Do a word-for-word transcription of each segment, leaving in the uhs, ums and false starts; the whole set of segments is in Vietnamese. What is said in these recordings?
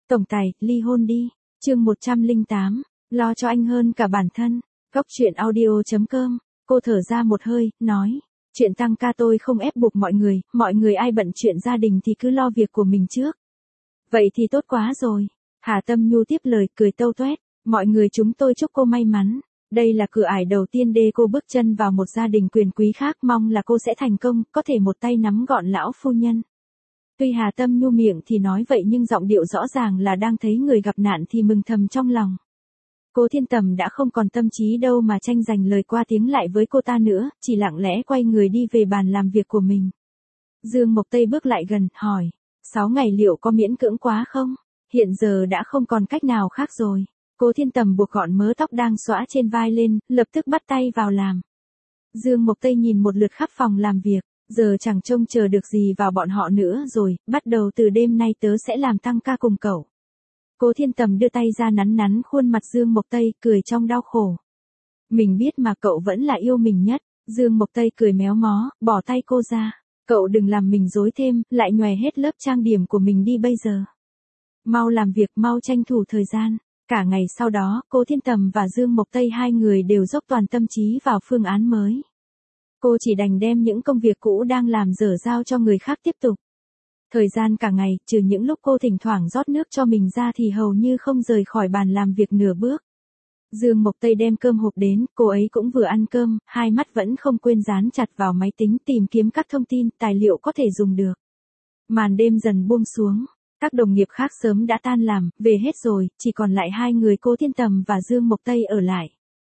Tổng tài, ly hôn đi. Chương một trăm lẻ tám, lo cho anh hơn cả bản thân. Góc truyện audio chấm com. Cô thở ra một hơi, nói, chuyện tăng ca tôi không ép buộc mọi người, mọi người ai bận chuyện gia đình thì cứ lo việc của mình trước. Vậy thì tốt quá rồi. Hà Tâm Nhu tiếp lời, cười tâu toét, mọi người chúng tôi chúc cô may mắn. Đây là cửa ải đầu tiên để cô bước chân vào một gia đình quyền quý khác, mong là cô sẽ thành công, có thể một tay nắm gọn lão phu nhân. Tuy Hà Tâm Nhu miệng thì nói vậy nhưng giọng điệu rõ ràng là đang thấy người gặp nạn thì mừng thầm trong lòng. Cố Thiên Tầm đã không còn tâm trí đâu mà tranh giành lời qua tiếng lại với cô ta nữa, chỉ lặng lẽ quay người đi về bàn làm việc của mình. Dương Mộc Tây bước lại gần, hỏi, sáu ngày liệu có miễn cưỡng quá không? Hiện giờ đã không còn cách nào khác rồi. Cố Thiên Tầm buộc gọn mớ tóc đang xõa trên vai lên, lập tức bắt tay vào làm. Dương Mộc Tây nhìn một lượt khắp phòng làm việc, giờ chẳng trông chờ được gì vào bọn họ nữa rồi, bắt đầu từ đêm nay tớ sẽ làm tăng ca cùng cậu. Cố Thiên Tầm đưa tay ra nắn nắn khuôn mặt Dương Mộc Tây, cười trong đau khổ. Mình biết mà cậu vẫn là yêu mình nhất. Dương Mộc Tây cười méo mó, bỏ tay cô ra. Cậu đừng làm mình rối thêm, lại nhòe hết lớp trang điểm của mình đi bây giờ. Mau làm việc, mau tranh thủ thời gian. Cả ngày sau đó, Cố Thiên Tầm và Dương Mộc Tây hai người đều dốc toàn tâm trí vào phương án mới. Cô chỉ đành đem những công việc cũ đang làm dở giao cho người khác tiếp tục. Thời gian cả ngày, trừ những lúc cô thỉnh thoảng rót nước cho mình ra thì hầu như không rời khỏi bàn làm việc nửa bước. Dương Mộc Tây đem cơm hộp đến, cô ấy cũng vừa ăn cơm, hai mắt vẫn không quên dán chặt vào máy tính tìm kiếm các thông tin, tài liệu có thể dùng được. Màn đêm dần buông xuống, các đồng nghiệp khác sớm đã tan làm, về hết rồi, chỉ còn lại hai người Cố Thiên Tầm và Dương Mộc Tây ở lại.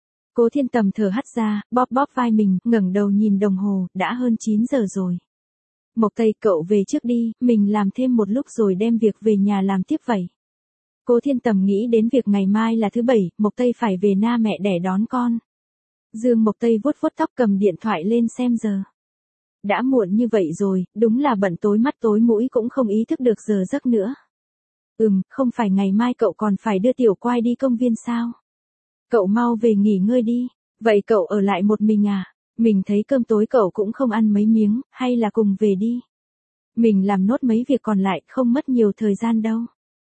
Cố Thiên Tầm thở hắt ra, bóp bóp vai mình, ngẩng đầu nhìn đồng hồ, đã hơn chín giờ rồi. Mộc Tây, cậu về trước đi, mình làm thêm một lúc rồi đem việc về nhà làm tiếp vậy. Cố Thiên Tầm nghĩ đến việc ngày mai là thứ bảy, Mộc Tây phải về na mẹ đẻ đón con. Dương Mộc Tây vuốt vuốt tóc cầm điện thoại lên xem giờ. Đã muộn như vậy rồi, đúng là bận tối mắt tối mũi cũng không ý thức được giờ giấc nữa. Ừm, không phải ngày mai cậu còn phải đưa Tiểu Quai đi công viên sao? Cậu mau về nghỉ ngơi đi. Vậy cậu ở lại một mình à? Mình thấy cơm tối cậu cũng không ăn mấy miếng, hay là cùng về đi. Mình làm nốt mấy việc còn lại, không mất nhiều thời gian đâu.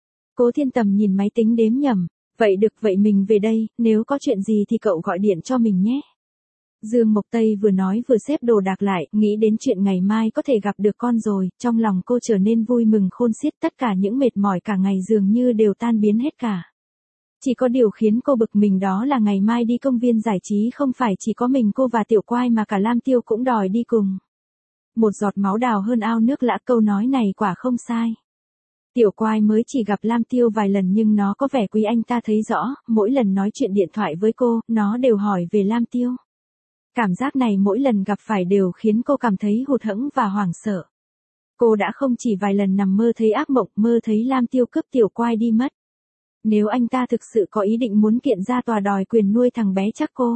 Cố Thiên Tầm nhìn máy tính đếm nhầm, vậy được, vậy mình về đây, nếu có chuyện gì thì cậu gọi điện cho mình nhé. Dương Mộc Tây vừa nói vừa xếp đồ đạc lại, nghĩ đến chuyện ngày mai có thể gặp được con rồi, trong lòng cô trở nên vui mừng khôn xiết, tất cả những mệt mỏi cả ngày dường như đều tan biến hết cả. Chỉ có điều khiến cô bực mình đó là ngày mai đi công viên giải trí không phải chỉ có mình cô và Tiểu Quai mà cả Lam Tiêu cũng đòi đi cùng. Một giọt máu đào hơn ao nước lã, câu nói này quả không sai. Tiểu Quai mới chỉ gặp Lam Tiêu vài lần nhưng nó có vẻ quý anh ta thấy rõ, mỗi lần nói chuyện điện thoại với cô, nó đều hỏi về Lam Tiêu. Cảm giác này mỗi lần gặp phải đều khiến cô cảm thấy hụt hẫng và hoảng sợ. Cô đã không chỉ vài lần nằm mơ thấy ác mộng, mơ thấy Lam Tiêu cướp Tiểu Quai đi mất. Nếu anh ta thực sự có ý định muốn kiện ra tòa đòi quyền nuôi thằng bé chắc cô.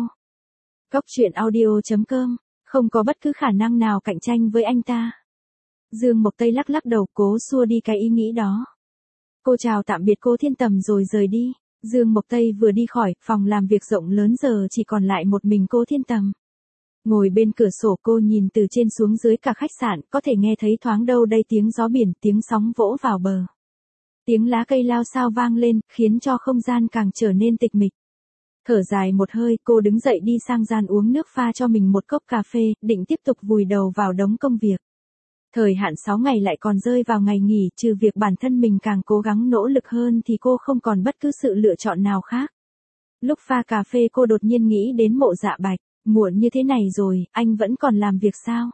Góc truyện audio chấm com, không có bất cứ khả năng nào cạnh tranh với anh ta. Dương Mộc Tây lắc lắc đầu cố xua đi cái ý nghĩ đó. Cô chào tạm biệt Cố Thiên Tầm rồi rời đi. Dương Mộc Tây vừa đi khỏi, phòng làm việc rộng lớn giờ chỉ còn lại một mình Cố Thiên Tầm. Ngồi bên cửa sổ cô nhìn từ trên xuống dưới cả khách sạn, có thể nghe thấy thoáng đâu đây tiếng gió biển, tiếng sóng vỗ vào bờ. Tiếng lá cây lao xao vang lên, khiến cho không gian càng trở nên tịch mịch. Thở dài một hơi, cô đứng dậy đi sang gian uống nước pha cho mình một cốc cà phê, định tiếp tục vùi đầu vào đống công việc. Thời hạn sáu ngày lại còn rơi vào ngày nghỉ, trừ việc bản thân mình càng cố gắng nỗ lực hơn thì cô không còn bất cứ sự lựa chọn nào khác. Lúc pha cà phê cô đột nhiên nghĩ đến Mộ Dạ Bạch, muộn như thế này rồi, anh vẫn còn làm việc sao?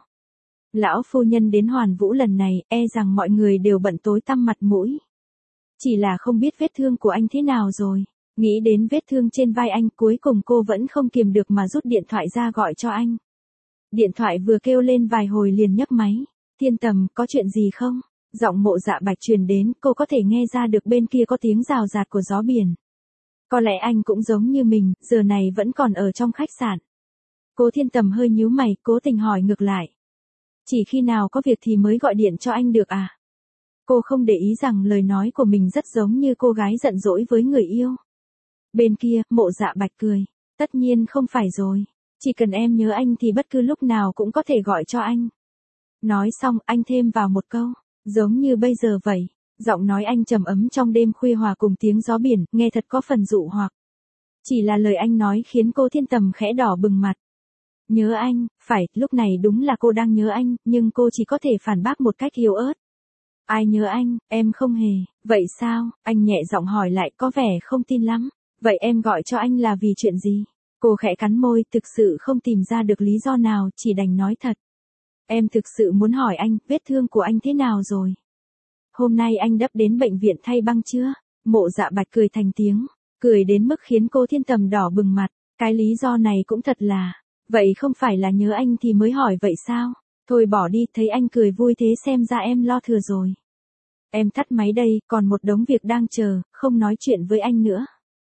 Lão phu nhân đến Hoàn Vũ lần này, e rằng mọi người đều bận tối tăm mặt mũi. Chỉ là không biết vết thương của anh thế nào rồi. Nghĩ đến vết thương trên vai anh, cuối cùng cô vẫn không kiềm được mà rút điện thoại ra gọi cho anh. Điện thoại vừa kêu lên vài hồi liền nhấc máy. Thiên Tầm, có chuyện gì không? Giọng Mộ Dạ Bạch truyền đến, cô có thể nghe ra được bên kia có tiếng rào rạt của gió biển. Có lẽ anh cũng giống như mình, giờ này vẫn còn ở trong khách sạn. Cố Thiên Tầm hơi nhíu mày, cố tình hỏi ngược lại. Chỉ khi nào có việc thì mới gọi điện cho anh được à? Cô không để ý rằng lời nói của mình rất giống như cô gái giận dỗi với người yêu. Bên kia, Mộ Dạ Bạch cười. Tất nhiên không phải rồi. Chỉ cần em nhớ anh thì bất cứ lúc nào cũng có thể gọi cho anh. Nói xong, anh thêm vào một câu. Giống như bây giờ vậy. Giọng nói anh trầm ấm trong đêm khuya hòa cùng tiếng gió biển, nghe thật có phần dụ hoặc. Chỉ là lời anh nói khiến cô Thiên Tầm khẽ đỏ bừng mặt. Nhớ anh, phải, lúc này đúng là cô đang nhớ anh, nhưng cô chỉ có thể phản bác một cách yếu ớt. Ai nhớ anh, em không hề. Vậy sao? Anh nhẹ giọng hỏi lại, có vẻ không tin lắm. Vậy em gọi cho anh là vì chuyện gì? Cô khẽ cắn môi, thực sự không tìm ra được lý do nào, chỉ đành nói thật. Em thực sự muốn hỏi anh, vết thương của anh thế nào rồi? Hôm nay anh đắp đến bệnh viện thay băng chưa? Mộ Dạ Bạch cười thành tiếng, cười đến mức khiến cô Thiên Tầm đỏ bừng mặt. Cái lý do này cũng thật là, vậy không phải là nhớ anh thì mới hỏi vậy sao? Thôi bỏ đi, thấy anh cười vui thế xem ra em lo thừa rồi. Em tắt máy đây, còn một đống việc đang chờ, không nói chuyện với anh nữa.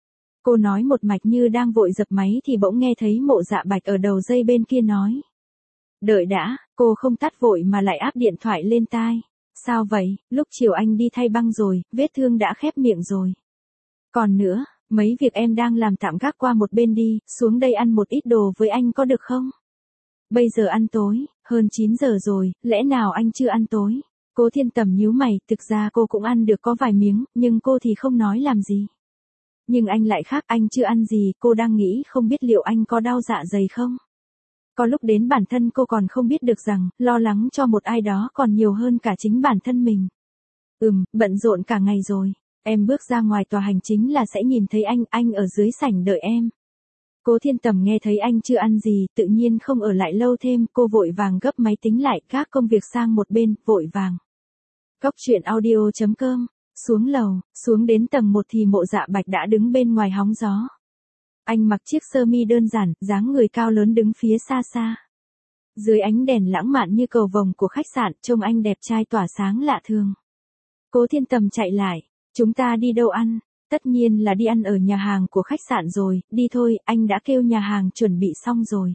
Cô nói một mạch như đang vội dập máy thì bỗng nghe thấy Mộ Dạ Bạch ở đầu dây bên kia nói. Đợi đã, cô không tắt vội mà lại áp điện thoại lên tai. Sao vậy, lúc chiều anh đi thay băng rồi, vết thương đã khép miệng rồi. Còn nữa, mấy việc em đang làm tạm gác qua một bên đi, xuống đây ăn một ít đồ với anh có được không? Bây giờ ăn tối, hơn chín giờ rồi, lẽ nào anh chưa ăn tối? Cô Thiên Tầm nhíu mày, thực ra cô cũng ăn được có vài miếng, nhưng cô thì không nói làm gì. Nhưng anh lại khác, anh chưa ăn gì, cô đang nghĩ không biết liệu anh có đau dạ dày không? Có lúc đến bản thân cô còn không biết được rằng, lo lắng cho một ai đó còn nhiều hơn cả chính bản thân mình. Ừm, bận rộn cả ngày rồi. Em bước ra ngoài tòa hành chính là sẽ nhìn thấy anh, anh ở dưới sảnh đợi em. Cố Thiên Tầm nghe thấy anh chưa ăn gì, tự nhiên không ở lại lâu thêm, cô vội vàng gấp máy tính lại, các công việc sang một bên, vội vàng. Cốc truyện audio chấm com, xuống lầu, xuống đến tầng một thì Mộ Dạ Bạch đã đứng bên ngoài hóng gió. Anh mặc chiếc sơ mi đơn giản, dáng người cao lớn đứng phía xa xa. Dưới ánh đèn lãng mạn như cầu vồng của khách sạn, trông anh đẹp trai tỏa sáng lạ thường. Cố Thiên Tầm chạy lại, chúng ta đi đâu ăn? Tất nhiên là đi ăn ở nhà hàng của khách sạn rồi, đi thôi, anh đã kêu nhà hàng chuẩn bị xong rồi.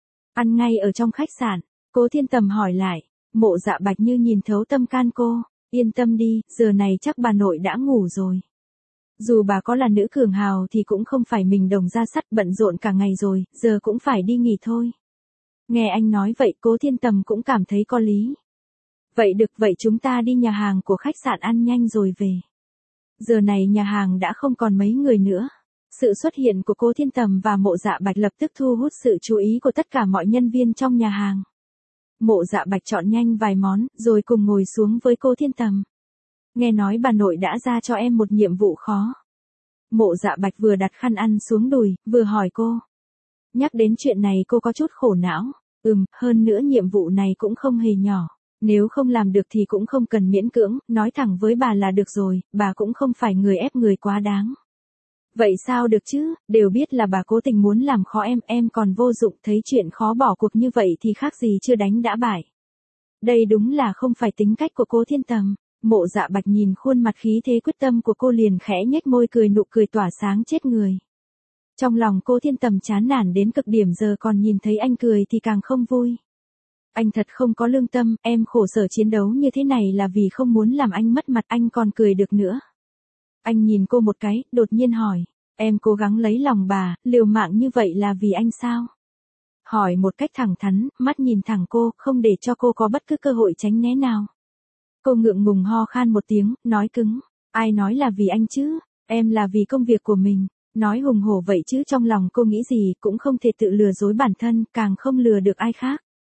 Ăn ngay ở trong khách sạn, Cố Thiên Tầm hỏi lại, Mộ Dạ Bạch như nhìn thấu tâm can cô, yên tâm đi, giờ này chắc bà nội đã ngủ rồi. Dù bà có là nữ cường hào thì cũng không phải mình đồng ra sắt bận rộn cả ngày rồi, giờ cũng phải đi nghỉ thôi. Nghe anh nói vậy Cố Thiên Tầm cũng cảm thấy có lý. Vậy được, vậy chúng ta đi nhà hàng của khách sạn ăn nhanh rồi về. Giờ này nhà hàng đã không còn mấy người nữa. Sự xuất hiện của Cố Thiên Tầm và Mộ Dạ Bạch lập tức thu hút sự chú ý của tất cả mọi nhân viên trong nhà hàng. Mộ Dạ Bạch chọn nhanh vài món, rồi cùng ngồi xuống với Cố Thiên Tầm. Nghe nói bà nội đã ra cho em một nhiệm vụ khó. Mộ Dạ Bạch vừa đặt khăn ăn xuống đùi, vừa hỏi cô. Nhắc đến chuyện này cô có chút khổ não. Ừm, hơn nữa nhiệm vụ này cũng không hề nhỏ. Nếu không làm được thì cũng không cần miễn cưỡng, nói thẳng với bà là được rồi, bà cũng không phải người ép người quá đáng. Vậy sao được chứ, đều biết là bà cố tình muốn làm khó em, em còn vô dụng, thấy chuyện khó bỏ cuộc như vậy thì khác gì chưa đánh đã bại. Đây đúng là không phải tính cách của Cố Thiên Tầm. Mộ Dạ Bạch nhìn khuôn mặt khí thế quyết tâm của cô liền khẽ nhếch môi cười, nụ cười tỏa sáng chết người. Trong lòng Cố Thiên Tầm chán nản đến cực điểm, giờ còn nhìn thấy anh cười thì càng không vui. Anh thật không có lương tâm, em khổ sở chiến đấu như thế này là vì không muốn làm anh mất mặt, anh còn cười được nữa. Anh nhìn cô một cái, đột nhiên hỏi, em cố gắng lấy lòng bà, liều mạng như vậy là vì anh sao? Hỏi một cách thẳng thắn, mắt nhìn thẳng cô, không để cho cô có bất cứ cơ hội tránh né nào. Cô ngượng ngùng ho khan một tiếng, nói cứng, ai nói là vì anh chứ, em là vì công việc của mình. Nói hùng hổ vậy chứ trong lòng cô nghĩ gì cũng không thể tự lừa dối bản thân, càng không lừa được ai khác.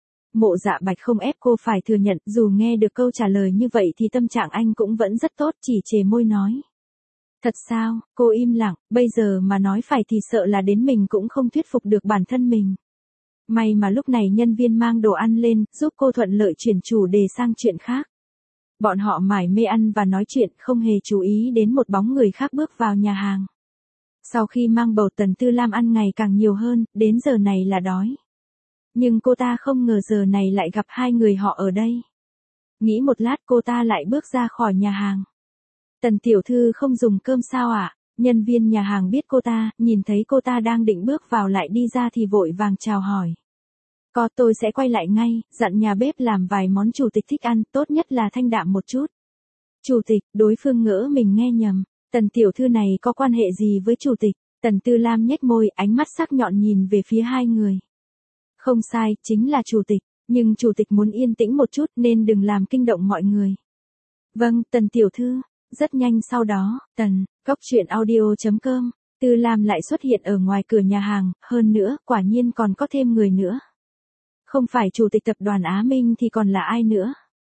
Mộ Dạ Bạch không ép cô phải thừa nhận, dù nghe được câu trả lời như vậy thì tâm trạng anh cũng vẫn rất tốt, chỉ chề môi nói. Thật sao, cô im lặng, bây giờ mà nói phải thì sợ là đến mình cũng không thuyết phục được bản thân mình. May mà lúc này nhân viên mang đồ ăn lên, giúp cô thuận lợi chuyển chủ đề sang chuyện khác. Bọn họ mải mê ăn và nói chuyện, không hề chú ý đến một bóng người khác bước vào nhà hàng. Sau khi mang bầu Tần Tư Lam ăn ngày càng nhiều hơn, đến giờ này là đói. Nhưng cô ta không ngờ giờ này lại gặp hai người họ ở đây. Nghĩ một lát cô ta lại bước ra khỏi nhà hàng. Tần tiểu thư không dùng cơm sao ạ? Nhân viên nhà hàng biết cô ta, nhìn thấy cô ta đang định bước vào lại đi ra thì vội vàng chào hỏi. Có, tôi sẽ quay lại ngay, dặn nhà bếp làm vài món chủ tịch thích ăn, tốt nhất là thanh đạm một chút. Chủ tịch, đối phương ngỡ mình nghe nhầm. Tần tiểu thư này có quan hệ gì với chủ tịch? Tần Tư Lam nhếch môi, ánh mắt sắc nhọn nhìn về phía hai người. Không sai, chính là chủ tịch, nhưng chủ tịch muốn yên tĩnh một chút nên đừng làm kinh động mọi người. Vâng, Tần tiểu thư, Rất nhanh sau đó, tần, góc truyện audio.com, Tư Lam lại xuất hiện ở ngoài cửa nhà hàng, hơn nữa, quả nhiên còn có thêm người nữa. Không phải chủ tịch tập đoàn Á Minh thì còn là ai nữa.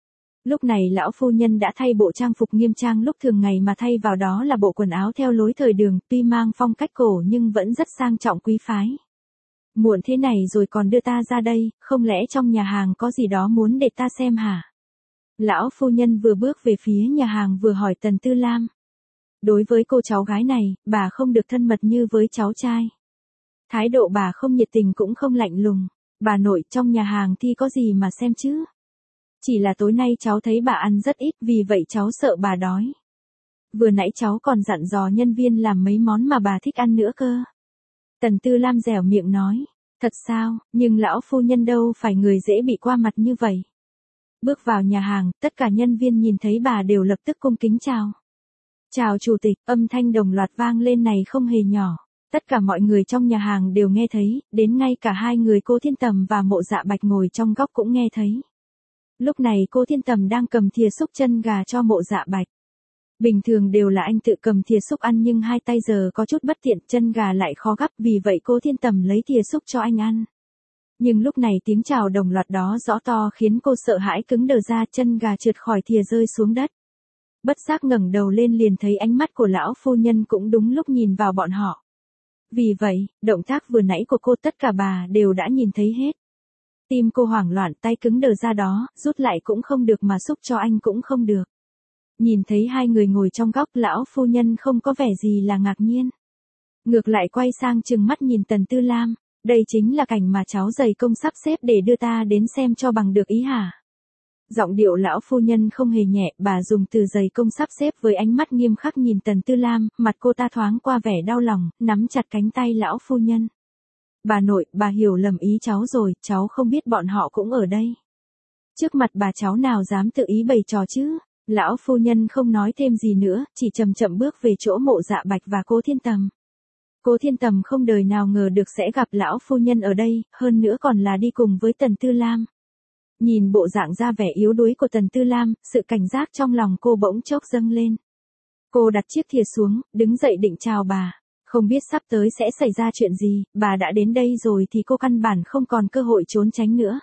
Lúc này lão phu nhân đã thay bộ trang phục nghiêm trang lúc thường ngày mà thay vào đó là bộ quần áo theo lối thời đường, tuy mang phong cách cổ nhưng vẫn rất sang trọng quý phái. Muộn thế này rồi còn đưa ta ra đây, không lẽ trong nhà hàng có gì đó muốn để ta xem hả? Lão phu nhân vừa bước về phía nhà hàng vừa hỏi Tần Tư Lam. Đối với cô cháu gái này, bà không được thân mật như với cháu trai. Thái độ bà không nhiệt tình cũng không lạnh lùng. Bà nội, trong nhà hàng thì có gì mà xem chứ? Chỉ là tối nay cháu thấy bà ăn rất ít, vì vậy cháu sợ bà đói. Vừa nãy cháu còn dặn dò nhân viên làm mấy món mà bà thích ăn nữa cơ. Tần Tư Lam dẻo miệng nói. Thật sao, nhưng lão phu nhân đâu phải người dễ bị qua mặt như vậy. Bước vào nhà hàng, tất cả nhân viên nhìn thấy bà đều lập tức cung kính chào. Chào chủ tịch, âm thanh đồng loạt vang lên này không hề nhỏ. Tất cả mọi người trong nhà hàng đều nghe thấy, đến ngay cả hai người cô Thiên Tầm và Mộ Dạ Bạch ngồi trong góc cũng nghe thấy. Lúc này cô Thiên Tầm đang cầm thìa xúc chân gà cho Mộ Dạ Bạch. Bình thường đều là anh tự cầm thìa xúc ăn nhưng hai tay giờ có chút bất tiện, chân gà lại khó gắp, vì vậy cô Thiên Tầm lấy thìa xúc cho anh ăn. Nhưng lúc này tiếng chào đồng loạt đó rõ to khiến cô sợ hãi cứng đờ ra, chân gà trượt khỏi thìa rơi xuống đất. Bất giác ngẩng đầu lên liền thấy ánh mắt của lão phu nhân cũng đúng lúc nhìn vào bọn họ. Vì vậy, động tác vừa nãy của cô tất cả bà đều đã nhìn thấy hết. Tim cô hoảng loạn, tay cứng đờ ra đó, rút lại cũng không được mà xúc cho anh cũng không được. Nhìn thấy hai người ngồi trong góc, lão phu nhân không có vẻ gì là ngạc nhiên. Ngược lại quay sang trừng mắt nhìn Tần Tư Lam, đây chính là cảnh mà cháu dày công sắp xếp để đưa ta đến xem cho bằng được ý hả? Giọng điệu lão phu nhân không hề nhẹ, bà dùng từ dày công sắp xếp với ánh mắt nghiêm khắc nhìn Tần Tư Lam, mặt cô ta thoáng qua vẻ đau lòng, nắm chặt cánh tay lão phu nhân. Bà nội, bà hiểu lầm ý cháu rồi, cháu không biết bọn họ cũng ở đây. Trước mặt bà cháu nào dám tự ý bày trò chứ? Lão phu nhân không nói thêm gì nữa, chỉ chậm chậm bước về chỗ Mộ Dạ Bạch và cô Thiên Tầm. Cô Thiên Tầm không đời nào ngờ được sẽ gặp lão phu nhân ở đây, hơn nữa còn là đi cùng với Tần Tư Lam. Nhìn bộ dạng ra vẻ yếu đuối của Tần Tư Lam, sự cảnh giác trong lòng cô bỗng chốc dâng lên. Cô đặt chiếc thìa xuống, đứng dậy định chào bà. Không biết sắp tới sẽ xảy ra chuyện gì, bà đã đến đây rồi thì cô căn bản không còn cơ hội trốn tránh nữa.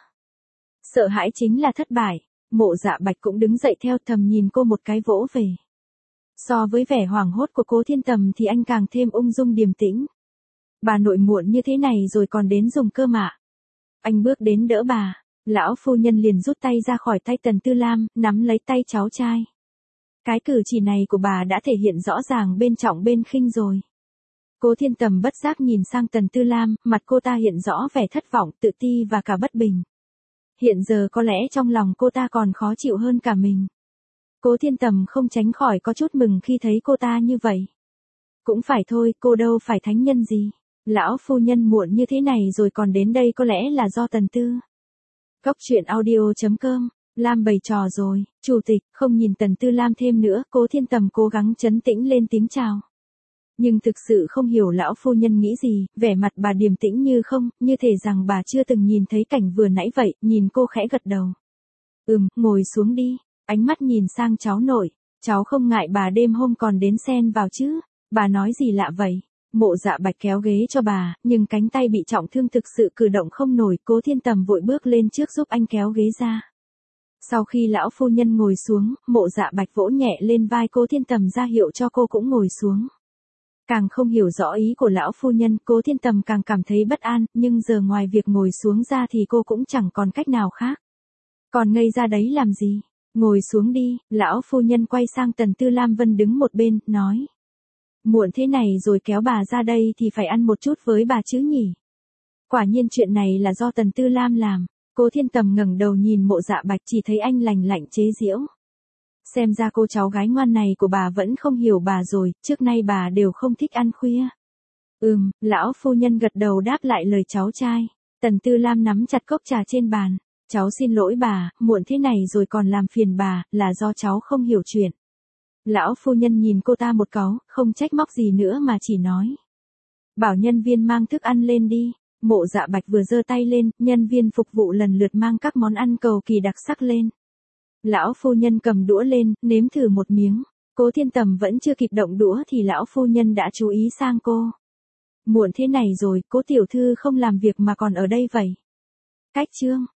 Sợ hãi chính là thất bại. Mộ Dạ Bạch cũng đứng dậy theo, thầm nhìn cô một cái vỗ về. So với vẻ hoảng hốt của cô Thiên Tầm thì anh càng thêm ung dung điềm tĩnh. Bà nội muộn như thế này rồi còn đến dùng cơm ạ. Anh bước đến đỡ bà. Lão phu nhân liền rút tay ra khỏi tay Tần Tư Lam, nắm lấy tay cháu trai. Cái cử chỉ này của bà đã thể hiện rõ ràng bên trọng bên khinh rồi. Cô Thiên Tầm bất giác nhìn sang Tần Tư Lam, mặt cô ta hiện rõ vẻ thất vọng, tự ti và cả bất bình. Hiện giờ có lẽ trong lòng cô ta còn khó chịu hơn cả mình. Cô Thiên Tầm không tránh khỏi có chút mừng khi thấy cô ta như vậy. Cũng phải thôi, cô đâu phải thánh nhân gì. Lão phu nhân muộn như thế này rồi còn đến đây có lẽ là do Tần Tư. Góc truyện audio.com, Lam bày trò rồi, chủ tịch, không nhìn Tần Tư Lam thêm nữa, cô Thiên Tầm cố gắng trấn tĩnh lên tiếng chào. Nhưng thực sự không hiểu lão phu nhân nghĩ gì, vẻ mặt bà điềm tĩnh như không, như thể rằng bà chưa từng nhìn thấy cảnh vừa nãy vậy, nhìn cô khẽ gật đầu. Ừm, ngồi xuống đi, ánh mắt nhìn sang cháu nội, cháu không ngại bà đêm hôm còn đến xen vào chứ, bà nói gì lạ vậy? Mộ Dạ Bạch kéo ghế cho bà, nhưng cánh tay bị trọng thương thực sự cử động không nổi, cô Thiên Tầm vội bước lên trước giúp anh kéo ghế ra. Sau khi lão phu nhân ngồi xuống, Mộ Dạ Bạch vỗ nhẹ lên vai cô Thiên Tầm ra hiệu cho cô cũng ngồi xuống. Càng không hiểu rõ ý của lão phu nhân, cô Thiên Tầm càng cảm thấy bất an, nhưng giờ ngoài việc ngồi xuống ra thì cô cũng chẳng còn cách nào khác. Còn ngây ra đấy làm gì? Ngồi xuống đi, lão phu nhân quay sang Tần Tư Lam Vân đứng một bên, nói. Muộn thế này rồi kéo bà ra đây thì phải ăn một chút với bà chứ nhỉ? Quả nhiên chuyện này là do Tần Tư Lam làm. Cô Thiên Tầm ngẩng đầu nhìn Mộ Dạ Bạch, chỉ thấy anh lành lạnh chế giễu. Xem ra cô cháu gái ngoan này của bà vẫn không hiểu bà rồi, trước nay bà đều không thích ăn khuya. Ừm, lão phu nhân gật đầu đáp lại lời cháu trai. Tần Tư Lam nắm chặt cốc trà trên bàn. Cháu xin lỗi bà, muộn thế này rồi còn làm phiền bà, là do cháu không hiểu chuyện. Lão phu nhân nhìn cô ta một cáu, không trách móc gì nữa mà chỉ nói. Bảo nhân viên mang thức ăn lên đi. Mộ Dạ Bạch vừa giơ tay lên, nhân viên phục vụ lần lượt mang các món ăn cầu kỳ đặc sắc lên. Lão phu nhân cầm đũa lên, nếm thử một miếng. Cố Thiên Tầm vẫn chưa kịp động đũa thì lão phu nhân đã chú ý sang cô. Muộn thế này rồi, Cố tiểu thư không làm việc mà còn ở đây vậy. Cách chương.